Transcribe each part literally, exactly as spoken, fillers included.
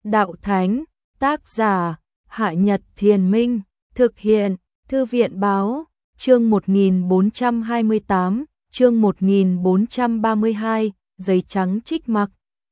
Đạo Thánh, tác giả, Hạ Nhật Thiền Minh, thực hiện, Thư viện Báo, chương một nghìn bốn trăm hai mươi tám, chương một nghìn bốn trăm ba mươi hai, giấy trắng trích mặc.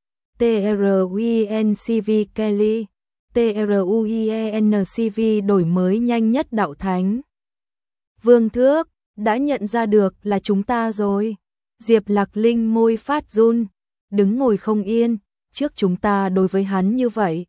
TRUENCV Kelly, TRUENCV đổi mới nhanh nhất Đạo Thánh. Vương Thước, đã nhận ra được là chúng ta rồi. Diệp Lạc Linh môi phát run, đứng ngồi không yên, trước chúng ta đối với hắn như vậy.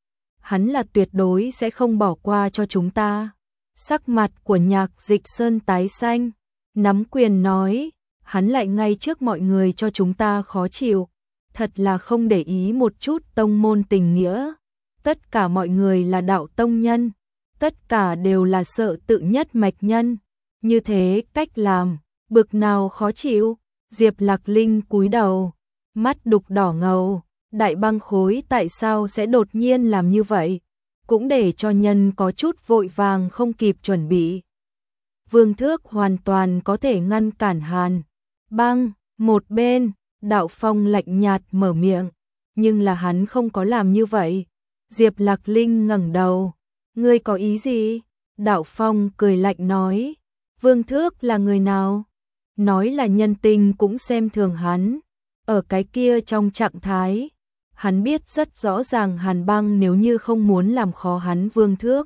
Hắn là tuyệt đối sẽ không bỏ qua cho chúng ta. Sắc mặt của Nhạc Dịch Sơn tái xanh, nắm quyền nói, hắn lại ngay trước mọi người cho chúng ta khó chịu, thật là không để ý một chút tông môn tình nghĩa. Tất cả mọi người là đạo tông nhân, tất cả đều là sợ tự nhất mạch nhân, như thế cách làm, bực nào khó chịu. Diệp Lạc Linh cúi đầu, mắt đục đỏ ngầu, Đại Băng Khối tại sao sẽ đột nhiên làm như vậy, cũng để cho nhân có chút vội vàng không kịp chuẩn bị. Vương Thước hoàn toàn có thể ngăn cản Hàn Băng, một bên, Đạo Phong lạnh nhạt mở miệng, nhưng là hắn không có làm như vậy. Diệp Lạc Linh ngẩng đầu, ngươi có ý gì? Đạo Phong cười lạnh nói, Vương Thước là người nào? Nói là nhân tình cũng xem thường hắn. Ở cái kia trong trạng thái, hắn biết rất rõ ràng Hàn Băng nếu như không muốn làm khó hắn Vương Thước,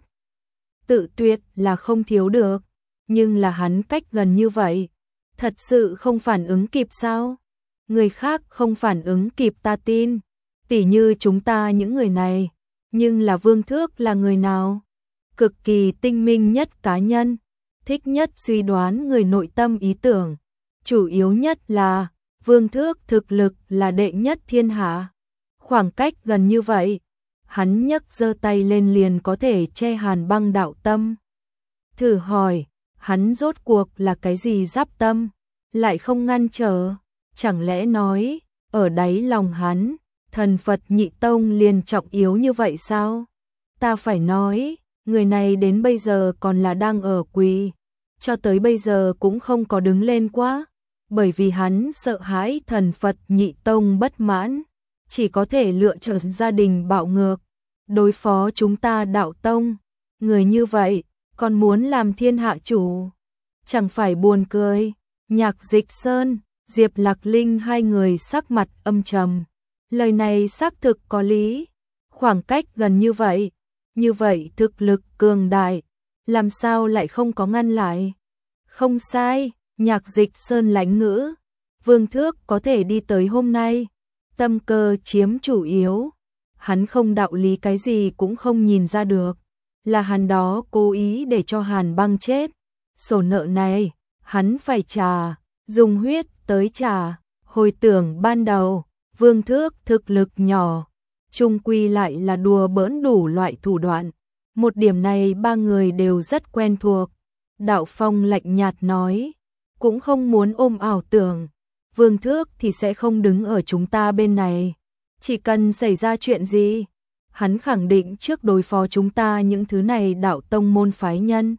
tự tuyệt là không thiếu được, nhưng là hắn cách gần như vậy, thật sự không phản ứng kịp sao? Người khác không phản ứng kịp ta tin, tỉ như chúng ta những người này, nhưng là Vương Thước là người nào? Cực kỳ tinh minh nhất cá nhân, thích nhất suy đoán người nội tâm ý tưởng, chủ yếu nhất là Vương Thước thực lực là đệ nhất thiên hạ. Khoảng cách gần như vậy, hắn nhấc giơ tay lên liền có thể che Hàn Băng đạo tâm. Thử hỏi, hắn rốt cuộc là cái gì giáp tâm, lại không ngăn trở, chẳng lẽ nói, ở đáy lòng hắn, thần Phật Nhị Tông liền trọng yếu như vậy sao? Ta phải nói, người này đến bây giờ còn là đang ở quỳ, cho tới bây giờ cũng không có đứng lên quá, bởi vì hắn sợ hãi thần Phật Nhị Tông bất mãn, chỉ có thể lựa chọn gia đình bạo ngược, đối phó chúng ta đạo tông. Người như vậy, còn muốn làm thiên hạ chủ, chẳng phải buồn cười. Nhạc Dịch Sơn, Diệp Lạc Linh hai người sắc mặt âm trầm, lời này xác thực có lý, khoảng cách gần như vậy, như vậy thực lực cường đại, làm sao lại không có ngăn lại? Không sai, Nhạc Dịch Sơn lãnh ngữ, Vương Thước có thể đi tới hôm nay, tâm cơ chiếm chủ yếu, hắn không đạo lý cái gì cũng không nhìn ra được, là hắn đó cố ý để cho Hàn Băng chết, sổ nợ này, hắn phải trả, dùng huyết tới trả. Hồi tưởng ban đầu, Vương Thước thực lực nhỏ, chung quy lại là đùa bỡn đủ loại thủ đoạn, một điểm này ba người đều rất quen thuộc. Đạo Phong lạnh nhạt nói, cũng không muốn ôm ảo tưởng, Vương Thước thì sẽ không đứng ở chúng ta bên này, chỉ cần xảy ra chuyện gì, hắn khẳng định trước đối phó chúng ta những thứ này đạo tông môn phái nhân,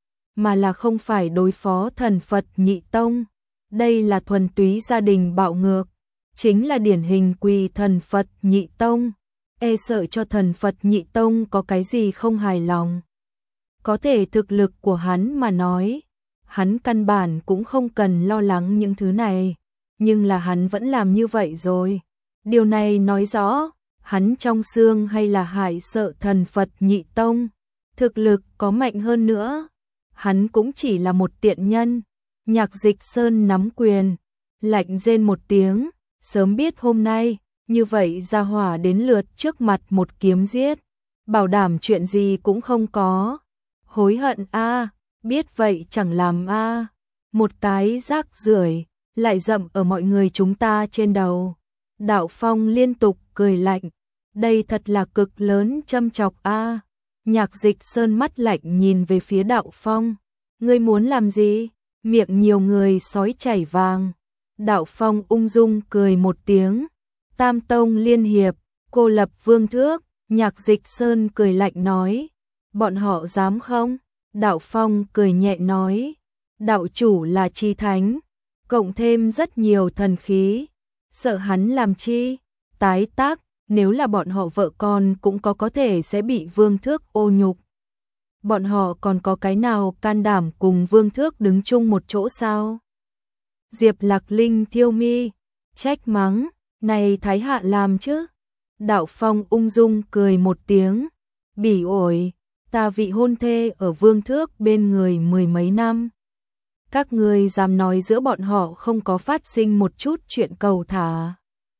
mà là không phải đối phó thần Phật Nhị Tông. Đây là thuần túy gia đình bạo ngược, chính là điển hình quỳ thần Phật Nhị Tông, e sợ cho thần Phật Nhị Tông có cái gì không hài lòng. Có thể thực lực của hắn mà nói, hắn căn bản cũng không cần lo lắng những thứ này, nhưng là hắn vẫn làm như vậy rồi. Điều này nói rõ, hắn trong xương hay là hại sợ thần Phật Nhị Tông, thực lực có mạnh hơn nữa, hắn cũng chỉ là một tiện nhân. Nhạc Dịch Sơn nắm quyền, lạnh rên một tiếng, sớm biết hôm nay, như vậy gia hỏa đến lượt trước mặt một kiếm giết, bảo đảm chuyện gì cũng không có. Hối hận a, biết vậy chẳng làm a, một cái rác rưởi lại dậm ở mọi người chúng ta trên đầu. Đạo Phong liên tục cười lạnh, đây thật là cực lớn châm chọc a. Nhạc Dịch Sơn mắt lạnh nhìn về phía Đạo Phong, ngươi muốn làm gì? Miệng nhiều người sói chảy vàng. Đạo Phong ung dung cười một tiếng, Tam Tông liên hiệp, cô lập Vương Thước. Nhạc Dịch Sơn cười lạnh nói, bọn họ dám không? Đạo Phong cười nhẹ nói, đạo chủ là chi thánh, cộng thêm rất nhiều thần khí, sợ hắn làm chi? Tái tác, nếu là bọn họ vợ con cũng có có thể sẽ bị Vương Thước ô nhục. Bọn họ còn có cái nào can đảm cùng Vương Thước đứng chung một chỗ sao? Diệp Lạc Linh thiêu mi, trách mắng, này Thái Hạ làm chứ? Đạo Phong ung dung cười một tiếng, bỉ ổi, ta vị hôn thê ở Vương Thước bên người mười mấy năm. Các ngươi dám nói giữa bọn họ không có phát sinh một chút chuyện cầu thả.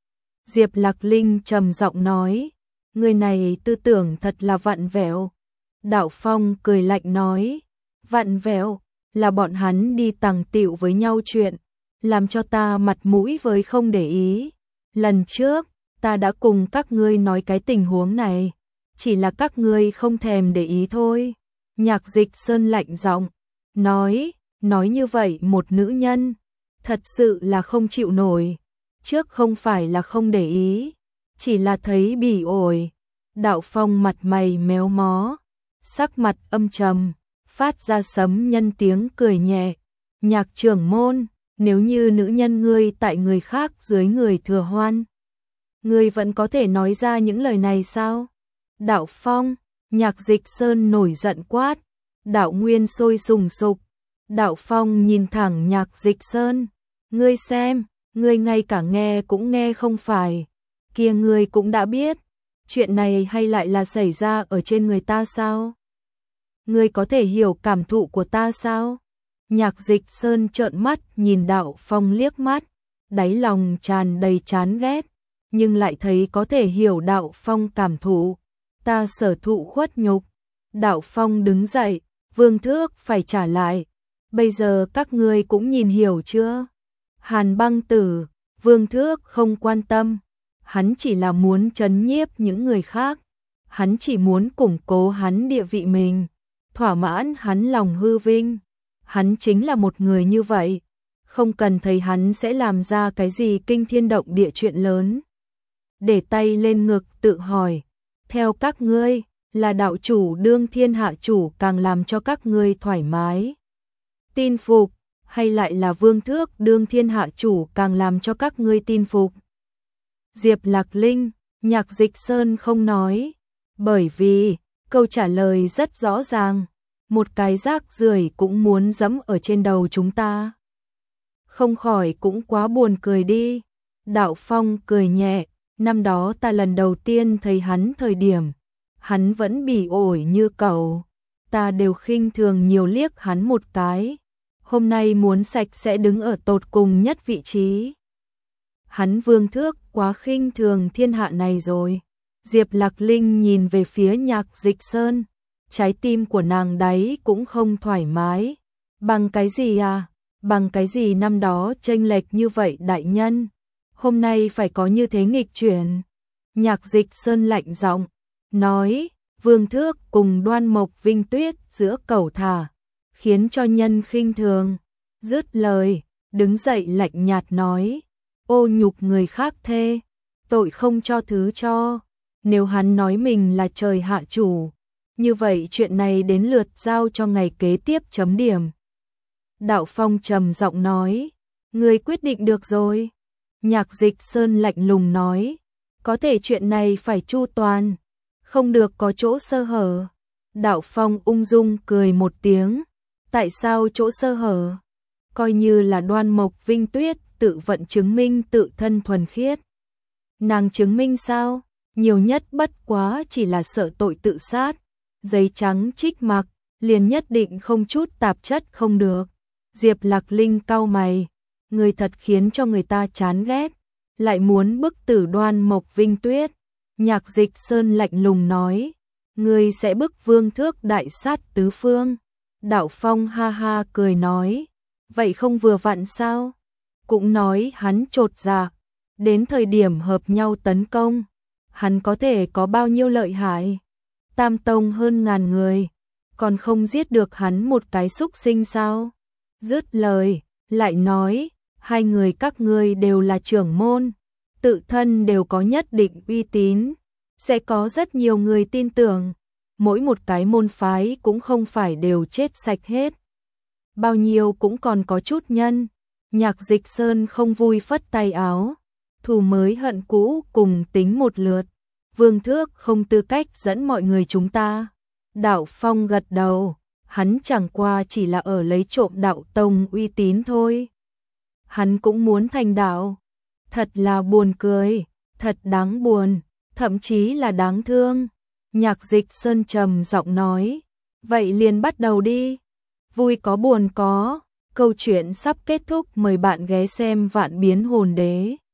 Diệp Lạc Linh trầm giọng nói, người này tư tưởng thật là vặn vẹo. Đạo Phong cười lạnh nói, vặn vẹo, là bọn hắn đi tằng tịu với nhau chuyện, làm cho ta mặt mũi với không để ý. Lần trước, ta đã cùng các ngươi nói cái tình huống này, chỉ là các ngươi không thèm để ý thôi. Nhạc Dịch Sơn lạnh giọng, nói, nói như vậy một nữ nhân, thật sự là không chịu nổi. Trước không phải là không để ý, chỉ là thấy bỉ ổi. Đạo Phong mặt mày méo mó, sắc mặt âm trầm, phát ra sấm nhân tiếng cười nhẹ. Nhạc trưởng môn, nếu như nữ nhân ngươi tại người khác dưới người thừa hoan, ngươi vẫn có thể nói ra những lời này sao? Đạo Phong, Nhạc Dịch Sơn nổi giận quát, đạo nguyên sôi sùng sục. Đạo Phong nhìn thẳng Nhạc Dịch Sơn, ngươi xem, ngươi ngay cả nghe cũng nghe không phải, kia ngươi cũng đã biết, chuyện này hay lại là xảy ra ở trên người ta sao? Ngươi có thể hiểu cảm thụ của ta sao? Nhạc Dịch Sơn trợn mắt nhìn Đạo Phong liếc mắt, đáy lòng tràn đầy chán ghét, nhưng lại thấy có thể hiểu Đạo Phong cảm thụ. Ta sở thụ khuất nhục. Đạo Phong đứng dậy, Vương Thước phải trả lại. Bây giờ các ngươi cũng nhìn hiểu chưa? Hàn Băng Tử, Vương Thước không quan tâm, hắn chỉ là muốn trấn nhiếp những người khác, hắn chỉ muốn củng cố hắn địa vị mình, thỏa mãn hắn lòng hư vinh. Hắn chính là một người như vậy, không cần thấy hắn sẽ làm ra cái gì kinh thiên động địa chuyện lớn. Để tay lên ngực tự hỏi, theo các ngươi, là đạo chủ đương thiên hạ chủ càng làm cho các ngươi thoải mái tin phục, hay lại là Vương Thước đương thiên hạ chủ càng làm cho các ngươi tin phục? Diệp Lạc Linh, Nhạc Dịch Sơn không nói, bởi vì câu trả lời rất rõ ràng, một cái rác rưởi cũng muốn dẫm ở trên đầu chúng ta. Không khỏi cũng quá buồn cười đi. Đạo Phong cười nhẹ, năm đó ta lần đầu tiên thấy hắn thời điểm, hắn vẫn bỉ ổi như cẩu, ta đều khinh thường nhiều liếc hắn một cái. Hôm nay muốn sạch sẽ đứng ở tột cùng nhất vị trí. Hắn Vương Thước quá khinh thường thiên hạ này rồi. Diệp Lạc Linh nhìn về phía Nhạc Dịch Sơn, trái tim của nàng đấy cũng không thoải mái. Bằng cái gì à? Bằng cái gì năm đó chênh lệch như vậy đại nhân? Hôm nay phải có như thế nghịch chuyển. Nhạc Dịch Sơn lạnh giọng, nói, Vương Thước cùng Đoan Mộc Vinh Tuyết giữa cẩu thả, khiến cho nhân khinh thường. Dứt lời, đứng dậy lạnh nhạt nói, ô nhục người khác thê, tội không cho thứ cho. Nếu hắn nói mình là trời hạ chủ, như vậy chuyện này đến lượt giao cho ngày kế tiếp chấm điểm. Đạo Phong trầm giọng nói, người quyết định được rồi. Nhạc Dịch Sơn lạnh lùng nói, có thể chuyện này phải chu toàn, không được có chỗ sơ hở. Đạo Phong ung dung cười một tiếng, tại sao chỗ sơ hở? Coi như là Đoan Mộc Vinh Tuyết tự vận chứng minh tự thân thuần khiết. Nàng chứng minh sao? Nhiều nhất bất quá chỉ là sợ tội tự sát, giấy trắng trích mặc, liền nhất định không chút tạp chất không được. Diệp Lạc Linh cau mày, người thật khiến cho người ta chán ghét, lại muốn bức tử Đoan Mộc Vinh Tuyết. Nhạc Dịch Sơn lạnh lùng nói, người sẽ bức Vương Thước đại sát tứ phương. Đạo Phong ha ha cười nói, vậy không vừa vặn sao? Cũng nói hắn chột dạ, đến thời điểm hợp nhau tấn công, hắn có thể có bao nhiêu lợi hại? Tam tông hơn ngàn người, còn không giết được hắn một cái súc sinh sao? Dứt lời, lại nói, hai người các ngươi đều là trưởng môn, tự thân đều có nhất định uy tín, sẽ có rất nhiều người tin tưởng, mỗi một cái môn phái cũng không phải đều chết sạch hết. Bao nhiêu cũng còn có chút nhân. Nhạc Dịch Sơn không vui phất tay áo, thù mới hận cũ cùng tính một lượt. Vương Thước không tư cách dẫn mọi người chúng ta. Đạo Phong gật đầu, hắn chẳng qua chỉ là ở lấy trộm đạo tông uy tín thôi. Hắn cũng muốn thành đạo. Thật là buồn cười, thật đáng buồn, thậm chí là đáng thương. Nhạc Dịch Sơn trầm giọng nói, vậy liền bắt đầu đi. Vui có buồn có, câu chuyện sắp kết thúc, mời bạn ghé xem Vạn Biến Hồn Đế.